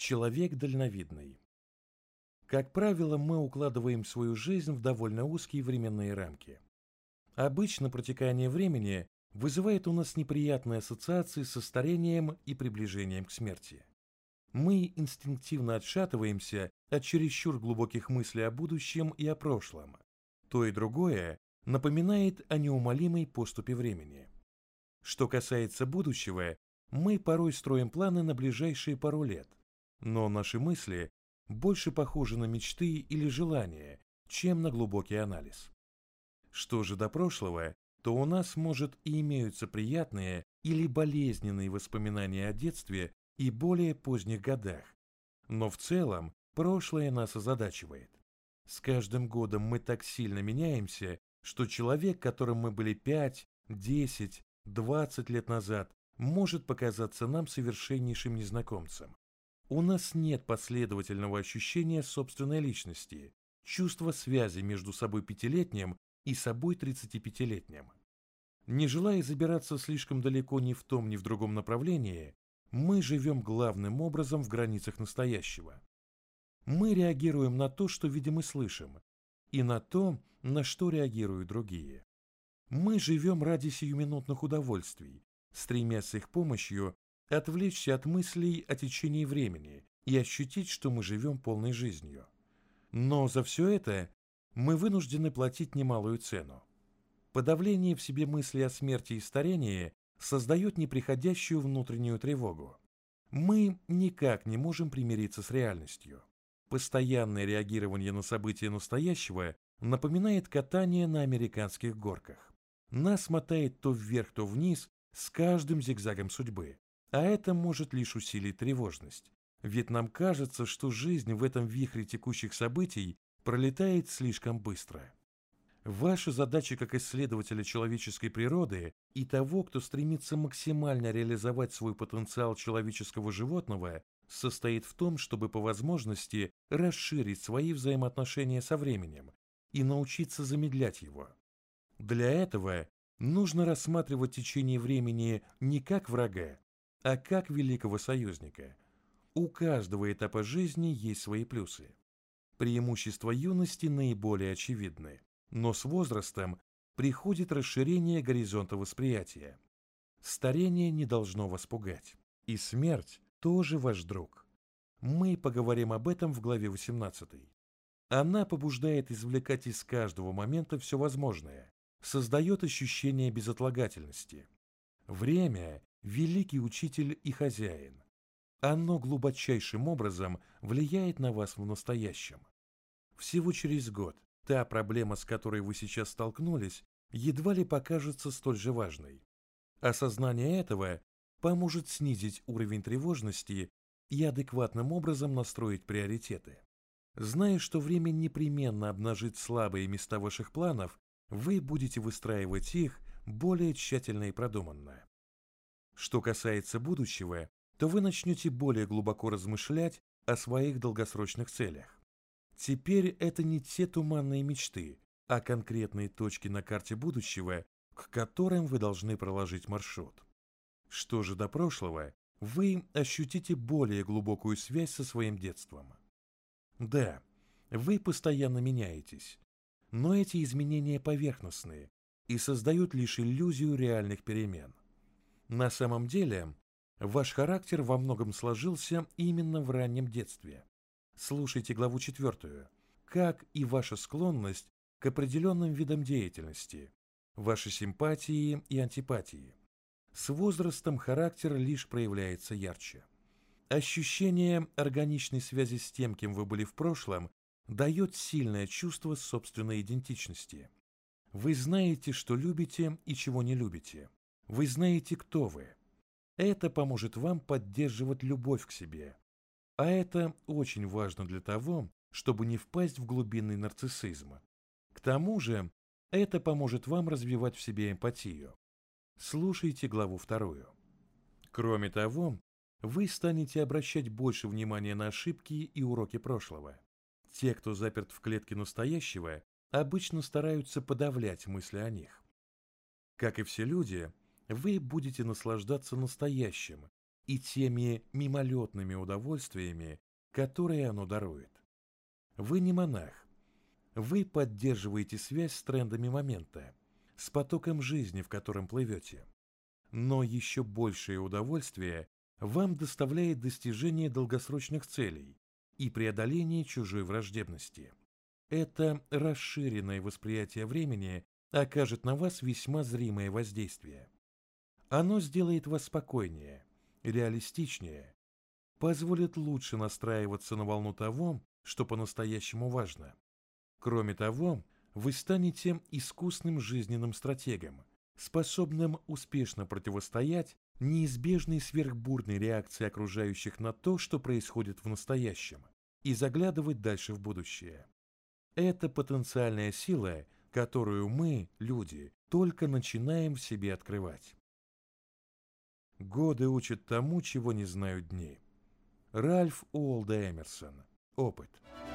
Человек дальновидный. Как правило, мы укладываем свою жизнь в довольно узкие временные рамки. Обычно протекание времени вызывает у нас неприятные ассоциации со старением и приближением к смерти. Мы инстинктивно отшатываемся от чересчур глубоких мыслей о будущем и о прошлом. То и другое напоминает о неумолимой поступе времени. Что касается будущего, мы порой строим планы на ближайшие пару лет, но наши мысли больше похожи на мечты или желания, чем на глубокий анализ. Что же до прошлого, то у нас, может, и имеются приятные или болезненные воспоминания о детстве и более поздних годах, но в целом прошлое нас озадачивает. С каждым годом мы так сильно меняемся, что человек, которым мы были 5, 10, 20 лет назад, может показаться нам совершеннейшим незнакомцем. У нас нет последовательного ощущения собственной личности, чувства связи между собой пятилетним и собой 35-летним. Не желая забираться слишком далеко ни в том, ни в другом направлении, мы живем главным образом в границах настоящего. Мы реагируем на то, что видим и слышим, и на то, на что реагируют другие. Мы живем ради сиюминутных удовольствий, стремясь с их помощью отвлечься от мыслей о течении времени и ощутить, что мы живем полной жизнью. Но за все это мы вынуждены платить немалую цену. Подавление в себе мысли о смерти и старении создает неприходящую внутреннюю тревогу. Мы никак не можем примириться с реальностью. Постоянное реагирование на события настоящего напоминает катание на американских горках. Нас мотает то вверх, то вниз с каждым зигзагом судьбы. А это может лишь усилить тревожность. Ведь нам кажется, что жизнь в этом вихре текущих событий пролетает слишком быстро. Ваша задача как исследователя человеческой природы и того, кто стремится максимально реализовать свой потенциал человеческого животного, состоит в том, чтобы по возможности расширить свои взаимоотношения со временем и научиться замедлять его. Для этого нужно рассматривать течение времени не как врага, а как великого союзника. У каждого этапа жизни есть свои плюсы. Преимущества юности наиболее очевидны, но с возрастом приходит расширение горизонта восприятия. Старение не должно вас пугать, и смерть тоже ваш друг. Мы поговорим об этом в главе 18. Она побуждает извлекать из каждого момента все возможное, создает ощущение безотлагательности. Время – великий учитель и хозяин. Оно глубочайшим образом влияет на вас в настоящем. Всего через год та проблема, с которой вы сейчас столкнулись, едва ли покажется столь же важной. Осознание этого поможет снизить уровень тревожности и адекватным образом настроить приоритеты. Зная, что время непременно обнажит слабые места ваших планов, вы будете выстраивать их более тщательно и продуманно. Что касается будущего, то вы начнете более глубоко размышлять о своих долгосрочных целях. Теперь это не те туманные мечты, а конкретные точки на карте будущего, к которым вы должны проложить маршрут. Что же до прошлого, вы ощутите более глубокую связь со своим детством. Да, вы постоянно меняетесь, но эти изменения поверхностные и создают лишь иллюзию реальных перемен. На самом деле, ваш характер во многом сложился именно в раннем детстве. Слушайте главу 4, как и ваша склонность к определенным видам деятельности, ваши симпатии и антипатии. С возрастом характер лишь проявляется ярче. Ощущение органичной связи с тем, кем вы были в прошлом, дает сильное чувство собственной идентичности. Вы знаете, что любите и чего не любите. Вы знаете, кто вы. Это поможет вам поддерживать любовь к себе. А это очень важно для того, чтобы не впасть в глубинный нарциссизм. К тому же, это поможет вам развивать в себе эмпатию. Слушайте главу 2. Кроме того, вы станете обращать больше внимания на ошибки и уроки прошлого. Те, кто заперт в клетке настоящего, обычно стараются подавлять мысли о них. Как и все люди, вы будете наслаждаться настоящим, и теми мимолетными удовольствиями, которые оно дарует. Вы не монах. Вы поддерживаете связь с трендами момента, с потоком жизни, в котором плывете. Но еще большее удовольствие вам доставляет достижение долгосрочных целей и преодоление чужой враждебности. Это расширенное восприятие времени окажет на вас весьма зримое воздействие. Оно сделает вас спокойнее, реалистичнее, позволит лучше настраиваться на волну того, что по-настоящему важно. Кроме того, вы станете искусным жизненным стратегом, способным успешно противостоять неизбежной сверхбурной реакции окружающих на то, что происходит в настоящем, и заглядывать дальше в будущее. Это потенциальная сила, которую мы, люди, только начинаем в себе открывать. Годы учат тому, чего не знают дни. Ральф Уолдо Эмерсон. Опыт.